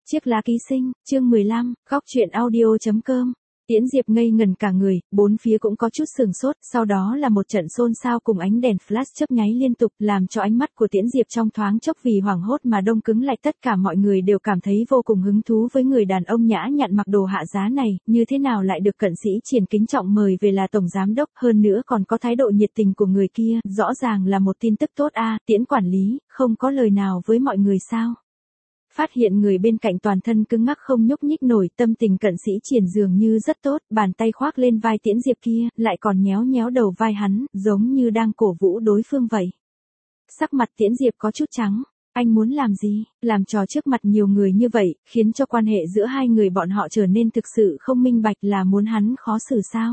Chiếc lá ký sinh, chương 15, góc truyện audio.com. Tiễn Diệp ngây ngần cả người, bốn phía cũng có chút sừng sốt, sau đó là một trận xôn xao cùng ánh đèn flash chớp nháy liên tục, làm cho ánh mắt của Tiễn Diệp trong thoáng chốc vì hoảng hốt mà đông cứng lại. Tất cả mọi người đều cảm thấy vô cùng hứng thú với người đàn ông nhã nhặn mặc đồ hạ giá này, như thế nào lại được cận sĩ Triển kính trọng mời về là tổng giám đốc, hơn nữa còn có thái độ nhiệt tình của người kia, rõ ràng là một tin tức tốt a. Tiễn quản lý, không có lời nào với mọi người sao? Phát hiện người bên cạnh toàn thân cứng ngắc không nhúc nhích nổi, tâm tình cận sĩ Triển dường như rất tốt, bàn tay khoác lên vai Tiễn Diệp kia, lại còn nhéo nhéo đầu vai hắn, giống như đang cổ vũ đối phương vậy. Sắc mặt Tiễn Diệp có chút trắng, anh muốn làm gì, làm trò trước mặt nhiều người như vậy, khiến cho quan hệ giữa hai người bọn họ trở nên thực sự không minh bạch, là muốn hắn khó xử sao?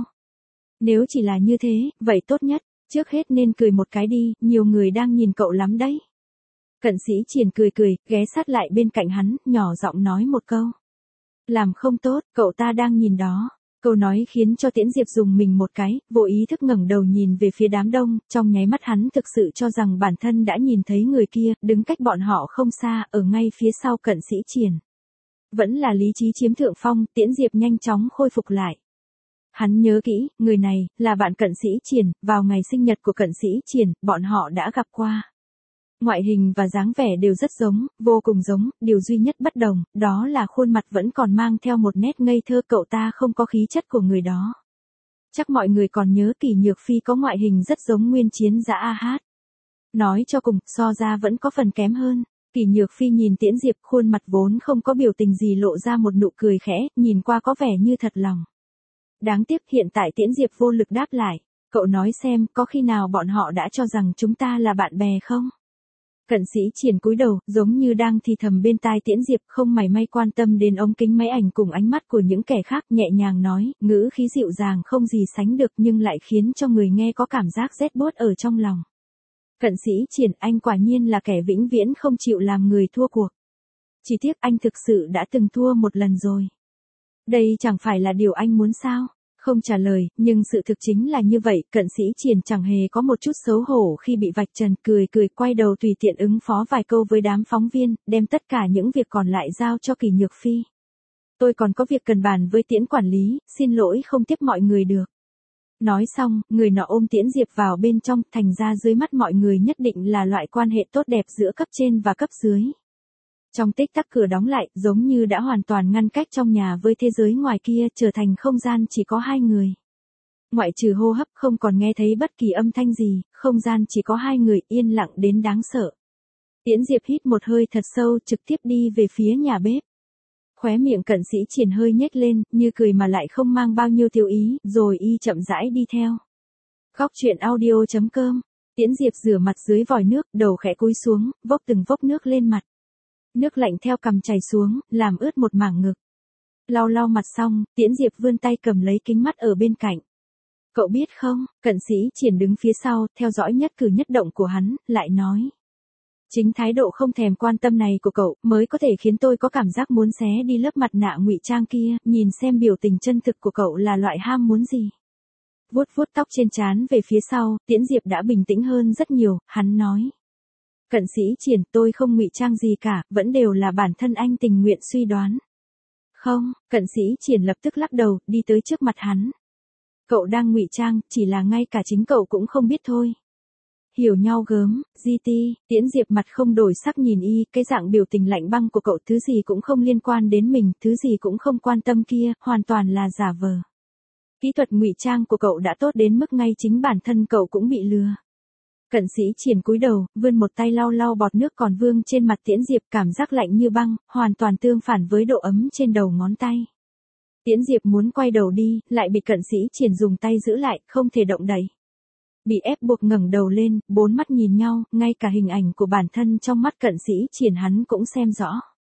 Nếu chỉ là như thế, vậy tốt nhất, trước hết nên cười một cái đi, nhiều người đang nhìn cậu lắm đấy. Cận sĩ Triển cười cười, ghé sát lại bên cạnh hắn, nhỏ giọng nói một câu. Làm không tốt, cậu ta đang nhìn đó. Câu nói khiến cho Tiễn Diệp dùng mình một cái, vô ý thức ngẩng đầu nhìn về phía đám đông, trong nháy mắt hắn thực sự cho rằng bản thân đã nhìn thấy người kia, đứng cách bọn họ không xa, ở ngay phía sau cận sĩ Triển. Vẫn là lý trí chiếm thượng phong, Tiễn Diệp nhanh chóng khôi phục lại. Hắn nhớ kỹ, người này, là bạn cận sĩ Triển, vào ngày sinh nhật của cận sĩ Triển, bọn họ đã gặp qua. Ngoại hình và dáng vẻ đều rất giống, vô cùng giống, điều duy nhất bất đồng, đó là khuôn mặt vẫn còn mang theo một nét ngây thơ, cậu ta không có khí chất của người đó. Chắc mọi người còn nhớ Kỷ Nhược Phi có ngoại hình rất giống Nguyên Chiến Dã A-hát. Nói cho cùng, so ra vẫn có phần kém hơn. Kỷ Nhược Phi nhìn Tiễn Diệp, khuôn mặt vốn không có biểu tình gì lộ ra một nụ cười khẽ, nhìn qua có vẻ như thật lòng. Đáng tiếc hiện tại Tiễn Diệp vô lực đáp lại, cậu nói xem, có khi nào bọn họ đã cho rằng chúng ta là bạn bè không? Cận sĩ Triển cúi đầu, giống như đang thì thầm bên tai Tiễn Diệp, không mảy may quan tâm đến ống kính máy ảnh cùng ánh mắt của những kẻ khác, nhẹ nhàng nói, ngữ khí dịu dàng không gì sánh được nhưng lại khiến cho người nghe có cảm giác rét buốt ở trong lòng. Cận sĩ Triển, anh quả nhiên là kẻ vĩnh viễn không chịu làm người thua cuộc. Chỉ tiếc anh thực sự đã từng thua một lần rồi. Đây chẳng phải là điều anh muốn sao? Không trả lời, nhưng sự thực chính là như vậy, cận sĩ Triển chẳng hề có một chút xấu hổ khi bị vạch trần, cười cười quay đầu tùy tiện ứng phó vài câu với đám phóng viên, đem tất cả những việc còn lại giao cho Kỷ Nhược Phi. Tôi còn có việc cần bàn với Tiễn quản lý, xin lỗi không tiếp mọi người được. Nói xong, người nọ ôm Tiễn Diệp vào bên trong, thành ra dưới mắt mọi người nhất định là loại quan hệ tốt đẹp giữa cấp trên và cấp dưới. Trong tích tắc cửa đóng lại, giống như đã hoàn toàn ngăn cách trong nhà với thế giới ngoài kia, trở thành không gian chỉ có hai người. Ngoại trừ hô hấp không còn nghe thấy bất kỳ âm thanh gì, không gian chỉ có hai người, yên lặng đến đáng sợ. Tiễn Diệp hít một hơi thật sâu, trực tiếp đi về phía nhà bếp. Khóe miệng cận sĩ Triển hơi nhếch lên, như cười mà lại không mang bao nhiêu tiêu ý, rồi y chậm rãi đi theo. Góc truyện audio.com. Tiễn Diệp rửa mặt dưới vòi nước, đầu khẽ cúi xuống, vốc từng vốc nước lên mặt. Nước lạnh theo cằm chảy xuống, làm ướt một mảng ngực. Lau lau mặt xong, Tiễn Diệp vươn tay cầm lấy kính mắt ở bên cạnh. Cậu biết không, cận sĩ Triển đứng phía sau, theo dõi nhất cử nhất động của hắn, lại nói. Chính thái độ không thèm quan tâm này của cậu, mới có thể khiến tôi có cảm giác muốn xé đi lớp mặt nạ ngụy trang kia, nhìn xem biểu tình chân thực của cậu là loại ham muốn gì. Vuốt vuốt tóc trên trán về phía sau, Tiễn Diệp đã bình tĩnh hơn rất nhiều, hắn nói. Cận sĩ Triển, tôi không ngụy trang gì cả, vẫn đều là bản thân anh tình nguyện suy đoán. Không, cận sĩ Triển lập tức lắc đầu, đi tới trước mặt hắn. Cậu đang ngụy trang, chỉ là ngay cả chính cậu cũng không biết thôi. Hiểu nhau gớm, GT, Tiễn Diệp mặt không đổi sắc nhìn y, cái dạng biểu tình lạnh băng của cậu, thứ gì cũng không liên quan đến mình, thứ gì cũng không quan tâm kia, hoàn toàn là giả vờ. Kỹ thuật ngụy trang của cậu đã tốt đến mức ngay chính bản thân cậu cũng bị lừa. Cận sĩ Triển cúi đầu, vươn một tay lau lau bọt nước còn vương trên mặt Tiễn Diệp, cảm giác lạnh như băng, hoàn toàn tương phản với độ ấm trên đầu ngón tay. Tiễn Diệp muốn quay đầu đi, lại bị cận sĩ Triển dùng tay giữ lại, không thể động đậy. Bị ép buộc ngẩng đầu lên, bốn mắt nhìn nhau, ngay cả hình ảnh của bản thân trong mắt cận sĩ Triển hắn cũng xem rõ.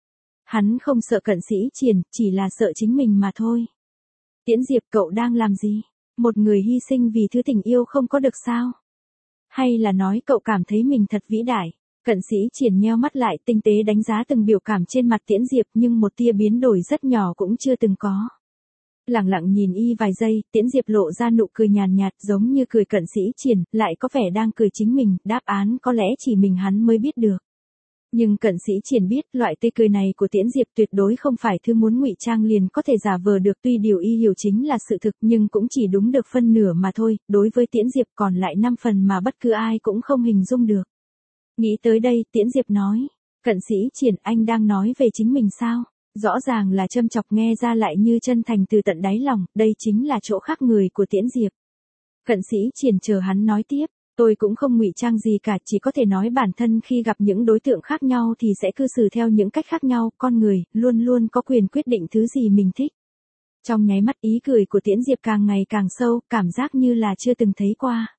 Hắn không sợ cận sĩ Triển, chỉ là sợ chính mình mà thôi. Tiễn Diệp, cậu đang làm gì? Một người hy sinh vì thứ tình yêu không có được sao? Hay là nói cậu cảm thấy mình thật vĩ đại? Cận sĩ Triển nheo mắt lại, tinh tế đánh giá từng biểu cảm trên mặt Tiễn Diệp, nhưng một tia biến đổi rất nhỏ cũng chưa từng có. Lặng lặng nhìn y vài giây, Tiễn Diệp lộ ra nụ cười nhàn nhạt, giống như cười cận sĩ Triển, lại có vẻ đang cười chính mình, đáp án có lẽ chỉ mình hắn mới biết được. Nhưng Cận Sĩ Triển biết, loại tươi cười này của Tiễn Diệp tuyệt đối không phải thứ muốn ngụy trang liền có thể giả vờ được, tuy điều y hiểu chính là sự thực nhưng cũng chỉ đúng được phân nửa mà thôi, đối với Tiễn Diệp còn lại 5 phần mà bất cứ ai cũng không hình dung được. Nghĩ tới đây, Tiễn Diệp nói, Cận Sĩ Triển, anh đang nói về chính mình sao? Rõ ràng là châm chọc, nghe ra lại như chân thành từ tận đáy lòng, đây chính là chỗ khác người của Tiễn Diệp. Cận Sĩ Triển chờ hắn nói tiếp, tôi cũng không ngụy trang gì cả, chỉ có thể nói bản thân khi gặp những đối tượng khác nhau thì sẽ cư xử theo những cách khác nhau, con người luôn luôn có quyền quyết định thứ gì mình thích. Trong nháy mắt ý cười của Tiễn Diệp càng ngày càng sâu, cảm giác như là chưa từng thấy qua.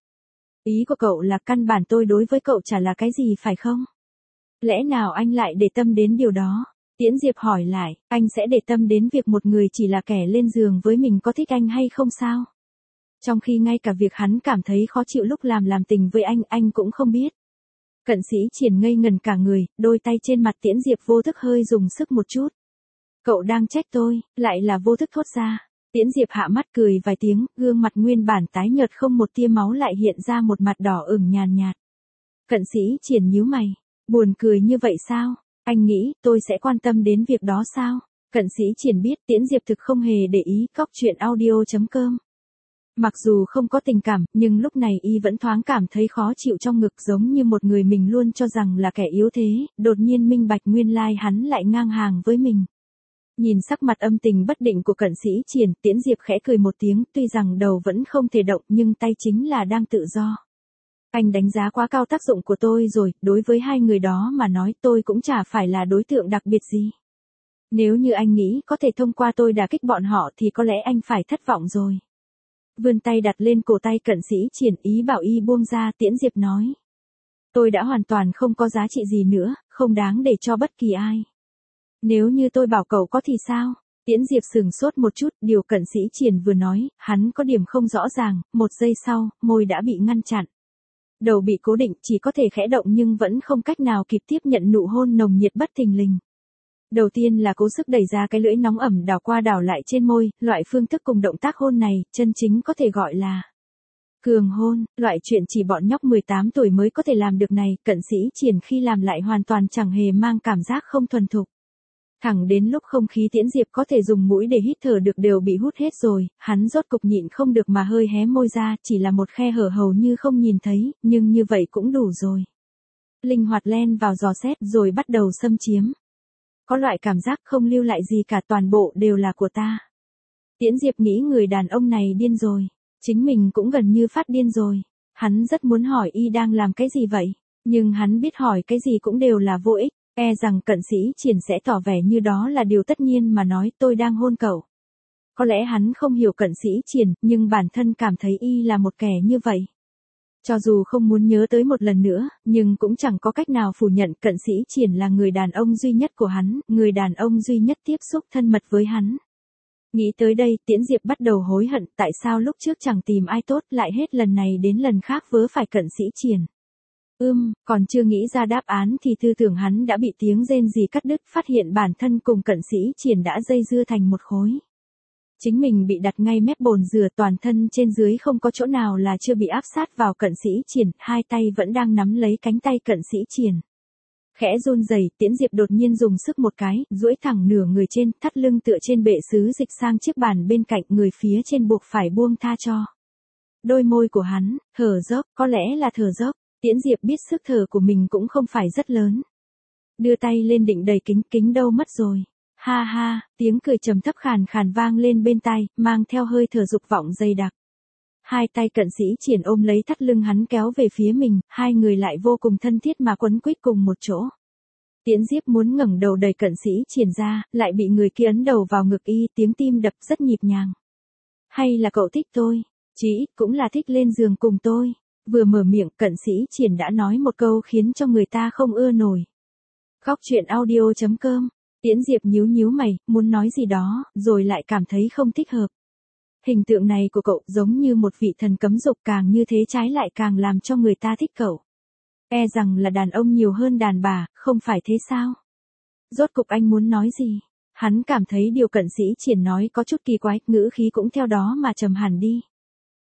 Ý của cậu là căn bản tôi đối với cậu chả là cái gì phải không? Lẽ nào anh lại để tâm đến điều đó? Tiễn Diệp hỏi lại, anh sẽ để tâm đến việc một người chỉ là kẻ lên giường với mình có thích anh hay không sao? Trong khi ngay cả việc hắn cảm thấy khó chịu lúc làm tình với anh cũng không biết. Cận Sĩ Triển ngây ngần cả người, đôi tay trên mặt Tiễn Diệp vô thức hơi dùng sức một chút. Cậu đang trách tôi, lại là vô thức thốt ra. Tiễn Diệp hạ mắt cười vài tiếng, gương mặt nguyên bản tái nhợt không một tia máu lại hiện ra một mặt đỏ ửng nhàn nhạt. Cận Sĩ Triển nhíu mày, buồn cười như vậy sao? Anh nghĩ tôi sẽ quan tâm đến việc đó sao? Cận Sĩ Triển biết Tiễn Diệp thực không hề để ý. Cóc truyện audio.com. Mặc dù không có tình cảm, nhưng lúc này y vẫn thoáng cảm thấy khó chịu trong ngực, giống như một người mình luôn cho rằng là kẻ yếu thế, đột nhiên minh bạch nguyên lai hắn lại ngang hàng với mình. Nhìn sắc mặt âm tình bất định của Cận Sĩ Triển, Tiễn Diệp khẽ cười một tiếng, tuy rằng đầu vẫn không thể động nhưng tay chính là đang tự do. Anh đánh giá quá cao tác dụng của tôi rồi, đối với hai người đó mà nói tôi cũng chả phải là đối tượng đặc biệt gì. Nếu như anh nghĩ có thể thông qua tôi đả kích bọn họ thì có lẽ anh phải thất vọng rồi. Vươn tay đặt lên cổ tay Cận Sĩ Triển, ý bảo y buông ra. Tiễn Diệp nói, tôi đã hoàn toàn không có giá trị gì nữa, không đáng để cho bất kỳ ai. Nếu như tôi bảo cậu có thì sao? Tiễn Diệp sừng sốt một chút, điều Cận Sĩ Triển vừa nói, hắn có điểm không rõ ràng, một giây sau, môi đã bị ngăn chặn. Đầu bị cố định, chỉ có thể khẽ động nhưng vẫn không cách nào kịp tiếp nhận nụ hôn nồng nhiệt bất thình lình. Đầu tiên là cố sức đẩy ra cái lưỡi nóng ẩm đảo qua đảo lại trên môi, loại phương thức cùng động tác hôn này, chân chính có thể gọi là cường hôn, loại chuyện chỉ bọn nhóc 18 tuổi mới có thể làm được này, Cận Sĩ Triển khi làm lại hoàn toàn chẳng hề mang cảm giác không thuần thục. Thẳng đến lúc không khí Tiễn Diệp có thể dùng mũi để hít thở được đều bị hút hết rồi, hắn rốt cục nhịn không được mà hơi hé môi ra, chỉ là một khe hở hầu như không nhìn thấy, nhưng như vậy cũng đủ rồi. Linh hoạt len vào dò xét rồi bắt đầu xâm chiếm. Có loại cảm giác không lưu lại gì cả, toàn bộ đều là của ta. Tiễn Diệp nghĩ người đàn ông này điên rồi. Chính mình cũng gần như phát điên rồi. Hắn rất muốn hỏi y đang làm cái gì vậy. Nhưng hắn biết hỏi cái gì cũng đều là vô ích. E rằng Cận Sĩ Triển sẽ tỏ vẻ như đó là điều tất nhiên mà nói tôi đang hôn cậu. Có lẽ hắn không hiểu Cận Sĩ Triển, nhưng bản thân cảm thấy y là một kẻ như vậy. Cho dù không muốn nhớ tới một lần nữa, nhưng cũng chẳng có cách nào phủ nhận Cận Sĩ Triển là người đàn ông duy nhất của hắn, người đàn ông duy nhất tiếp xúc thân mật với hắn. Nghĩ tới đây, Tiễn Diệp bắt đầu hối hận, tại sao lúc trước chẳng tìm ai tốt, lại hết lần này đến lần khác vớ phải Cận Sĩ Triển. Còn chưa nghĩ ra đáp án thì tư tưởng hắn đã bị tiếng rên rỉ cắt đứt, phát hiện bản thân cùng Cận Sĩ Triển đã dây dưa thành một khối. Chính mình bị đặt ngay mép bồn dừa, toàn thân trên dưới không có chỗ nào là chưa bị áp sát vào Cận Sĩ Triển, hai tay vẫn đang nắm lấy cánh tay Cận Sĩ Triển. Khẽ run rẩy, Tiễn Diệp đột nhiên dùng sức một cái, duỗi thẳng nửa người trên, thắt lưng tựa trên bệ sứ dịch sang chiếc bàn bên cạnh, người phía trên buộc phải buông tha cho. Đôi môi của hắn, thở dốc, có lẽ là thở dốc, Tiễn Diệp biết sức thở của mình cũng không phải rất lớn. Đưa tay lên định đầy kính đâu mất rồi. Ha ha, tiếng cười trầm thấp khàn khàn vang lên bên tai, mang theo hơi thở dục vọng dày đặc. Hai tay Cận Sĩ Triển ôm lấy thắt lưng hắn kéo về phía mình, hai người lại vô cùng thân thiết mà quấn quýt cùng một chỗ. Tiễn Diệp muốn ngẩng đầu đẩy Cận Sĩ Triển ra, lại bị người kia ấn đầu vào ngực y, tiếng tim đập rất nhịp nhàng. Hay là cậu thích tôi? Chí ít cũng là thích lên giường cùng tôi. Vừa mở miệng, Cận Sĩ Triển đã nói một câu khiến cho người ta không ưa nổi. Cóc truyện audio.com. Tiễn Diệp nhíu mày, muốn nói gì đó, rồi lại cảm thấy không thích hợp. Hình tượng này của cậu giống như một vị thần cấm dục, càng như thế trái lại càng làm cho người ta thích cậu. E rằng là đàn ông nhiều hơn đàn bà, không phải thế sao? Rốt cục anh muốn nói gì? Hắn cảm thấy điều Cận Sĩ Triển nói có chút kỳ quái, ngữ khí cũng theo đó mà trầm hẳn đi.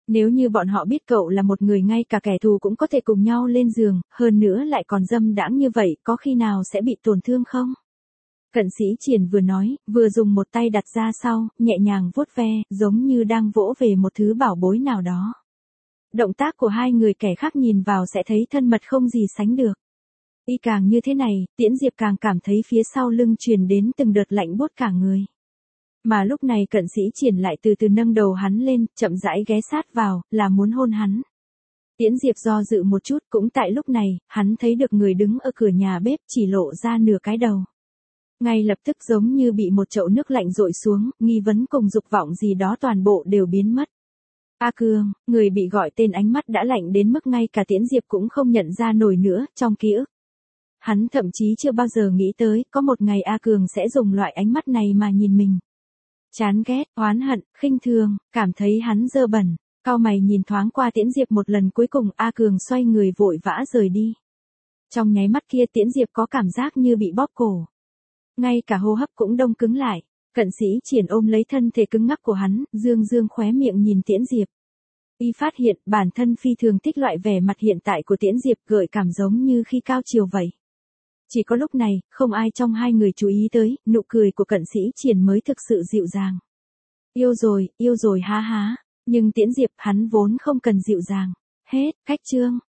Nếu như bọn họ biết cậu là một người ngay cả kẻ thù cũng có thể cùng nhau lên giường, hơn nữa lại còn dâm đãng như vậy, có khi nào sẽ bị tổn thương không? Cận Sĩ Triển vừa nói, vừa dùng một tay đặt ra sau, nhẹ nhàng vuốt ve, giống như đang vỗ về một thứ bảo bối nào đó. Động tác của hai người kẻ khác nhìn vào sẽ thấy thân mật không gì sánh được. Y càng như thế này, Tiễn Diệp càng cảm thấy phía sau lưng truyền đến từng đợt lạnh buốt cả người. Mà lúc này Cận Sĩ Triển lại từ từ nâng đầu hắn lên, chậm rãi ghé sát vào, là muốn hôn hắn. Tiễn Diệp do dự một chút, cũng tại lúc này, hắn thấy được người đứng ở cửa nhà bếp chỉ lộ ra nửa cái đầu. Ngay lập tức giống như bị một chậu nước lạnh dội xuống, nghi vấn cùng dục vọng gì đó toàn bộ đều biến mất. A Cường, người bị gọi tên ánh mắt đã lạnh đến mức ngay cả Tiễn Diệp cũng không nhận ra nổi nữa, trong ký ức. Hắn thậm chí chưa bao giờ nghĩ tới, có một ngày A Cường sẽ dùng loại ánh mắt này mà nhìn mình. Chán ghét, oán hận, khinh thường, cảm thấy hắn dơ bẩn, cau mày nhìn thoáng qua Tiễn Diệp một lần cuối cùng A Cường xoay người vội vã rời đi. Trong nháy mắt kia Tiễn Diệp có cảm giác như bị bóp cổ. Ngay cả hô hấp cũng đông cứng lại, Cận Sĩ Triển ôm lấy thân thể cứng ngắc của hắn, dương dương khóe miệng nhìn Tiễn Diệp. Y phát hiện bản thân phi thường thích loại vẻ mặt hiện tại của Tiễn Diệp gợi cảm giống như khi cao chiều vậy. Chỉ có lúc này, không ai trong hai người chú ý tới, nụ cười của Cận Sĩ Triển mới thực sự dịu dàng. Yêu rồi há há, nhưng Tiễn Diệp hắn vốn không cần dịu dàng. Hết, cách chương.